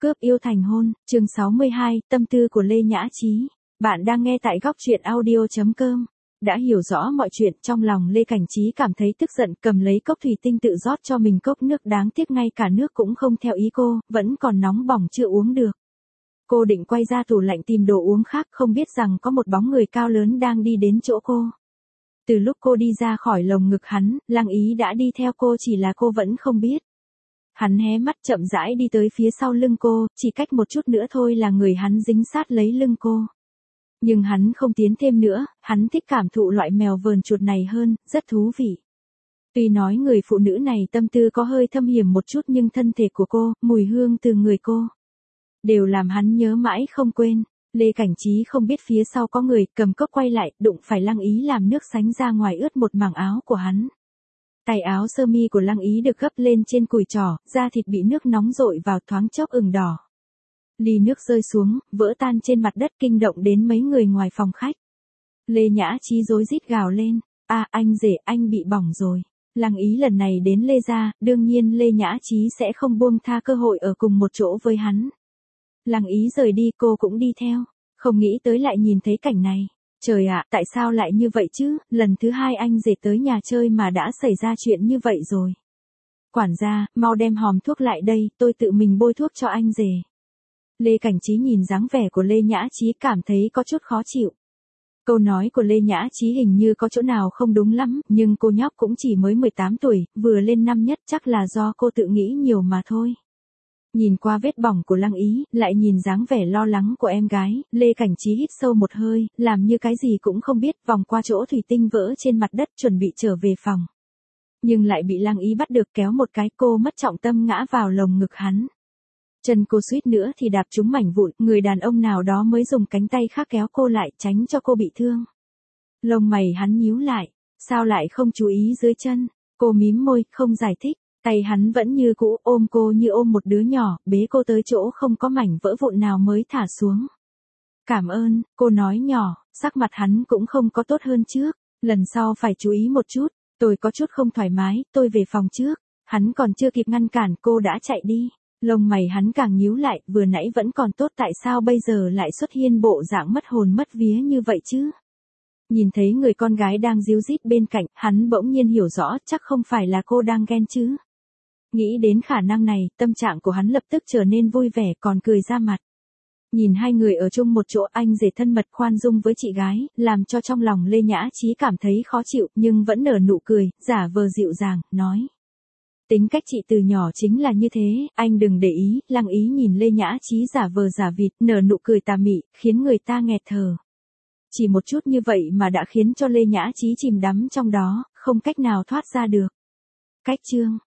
Cướp yêu thành hôn, chương 62, tâm tư của Lê Nhã Chí. Bạn đang nghe tại góc truyện audio.com. Đã hiểu rõ mọi chuyện, trong lòng Lê Cảnh Chí cảm thấy tức giận, cầm lấy cốc thủy tinh tự rót cho mình cốc nước, đáng tiếc ngay cả nước cũng không theo ý cô, vẫn còn nóng bỏng chưa uống được. Cô định quay ra tủ lạnh tìm đồ uống khác, không biết rằng có một bóng người cao lớn đang đi đến chỗ cô. Từ lúc cô đi ra khỏi lồng ngực hắn, Lăng Ý đã đi theo cô, chỉ là cô vẫn không biết. Hắn hé mắt chậm rãi đi tới phía sau lưng cô, chỉ cách một chút nữa thôi là người hắn dính sát lấy lưng cô. Nhưng hắn không tiến thêm nữa, hắn thích cảm thụ loại mèo vờn chuột này hơn, rất thú vị. Tuy nói người phụ nữ này tâm tư có hơi thâm hiểm một chút, nhưng thân thể của cô, mùi hương từ người cô, đều làm hắn nhớ mãi không quên. Lê Cảnh Chí không biết phía sau có người, cầm cốc quay lại, đụng phải Lăng Ý làm nước sánh ra ngoài ướt một mảng áo của hắn. Tay áo sơ mi của Lăng Ý được gấp lên trên cùi trỏ, da thịt bị nước nóng dội vào thoáng chốc ửng đỏ. Ly nước rơi xuống, vỡ tan trên mặt đất, kinh động đến mấy người ngoài phòng khách. Lê Nhã Chí rối rít gào lên, anh rể, anh bị bỏng rồi. Lăng Ý lần này đến Lê gia, đương nhiên Lê Nhã Chí sẽ không buông tha cơ hội ở cùng một chỗ với hắn. Lăng Ý rời đi, cô cũng đi theo, không nghĩ tới lại nhìn thấy cảnh này. Trời ạ, tại sao lại như vậy chứ, lần thứ hai anh rể tới nhà chơi mà đã xảy ra chuyện như vậy rồi. Quản gia, mau đem hòm thuốc lại đây, tôi tự mình bôi thuốc cho anh rể. Lê Cảnh Chí nhìn dáng vẻ của Lê Nhã Chí cảm thấy có chút khó chịu. Câu nói của Lê Nhã Chí hình như có chỗ nào không đúng lắm, nhưng cô nhóc cũng chỉ mới 18 tuổi, vừa lên năm nhất, chắc là do cô tự nghĩ nhiều mà thôi. Nhìn qua vết bỏng của Lăng Ý, lại nhìn dáng vẻ lo lắng của em gái, Lê Cảnh Chí hít sâu một hơi, làm như cái gì cũng không biết, vòng qua chỗ thủy tinh vỡ trên mặt đất chuẩn bị trở về phòng. Nhưng lại bị Lăng Ý bắt được, kéo một cái, cô mất trọng tâm ngã vào lồng ngực hắn. Chân cô suýt nữa thì đạp trúng mảnh vụn, người đàn ông nào đó mới dùng cánh tay khác kéo cô lại, tránh cho cô bị thương. Lông mày hắn nhíu lại, sao lại không chú ý dưới chân, cô mím môi, không giải thích. Tay hắn vẫn như cũ, ôm cô như ôm một đứa nhỏ, bế cô tới chỗ không có mảnh vỡ vụn nào mới thả xuống. Cảm ơn, cô nói nhỏ, sắc mặt hắn cũng không có tốt hơn trước, lần sau phải chú ý một chút, tôi có chút không thoải mái, tôi về phòng trước. Hắn còn chưa kịp ngăn cản, cô đã chạy đi. Lông mày hắn càng nhíu lại, vừa nãy vẫn còn tốt, tại sao bây giờ lại xuất hiện bộ dạng mất hồn mất vía như vậy chứ? Nhìn thấy người con gái đang díu dít bên cạnh, hắn bỗng nhiên hiểu rõ, chắc không phải là cô đang ghen chứ. Nghĩ đến khả năng này, tâm trạng của hắn lập tức trở nên vui vẻ, còn cười ra mặt. Nhìn hai người ở chung một chỗ, anh rể thân mật khoan dung với chị gái, làm cho trong lòng Lê Nhã Chí cảm thấy khó chịu, nhưng vẫn nở nụ cười, giả vờ dịu dàng, nói. Tính cách chị từ nhỏ chính là như thế, anh đừng để ý. Lăng Ý nhìn Lê Nhã Chí giả vờ giả vịt, nở nụ cười tà mị, khiến người ta nghẹt thở. Chỉ một chút như vậy mà đã khiến cho Lê Nhã Chí chìm đắm trong đó, không cách nào thoát ra được. Cách chương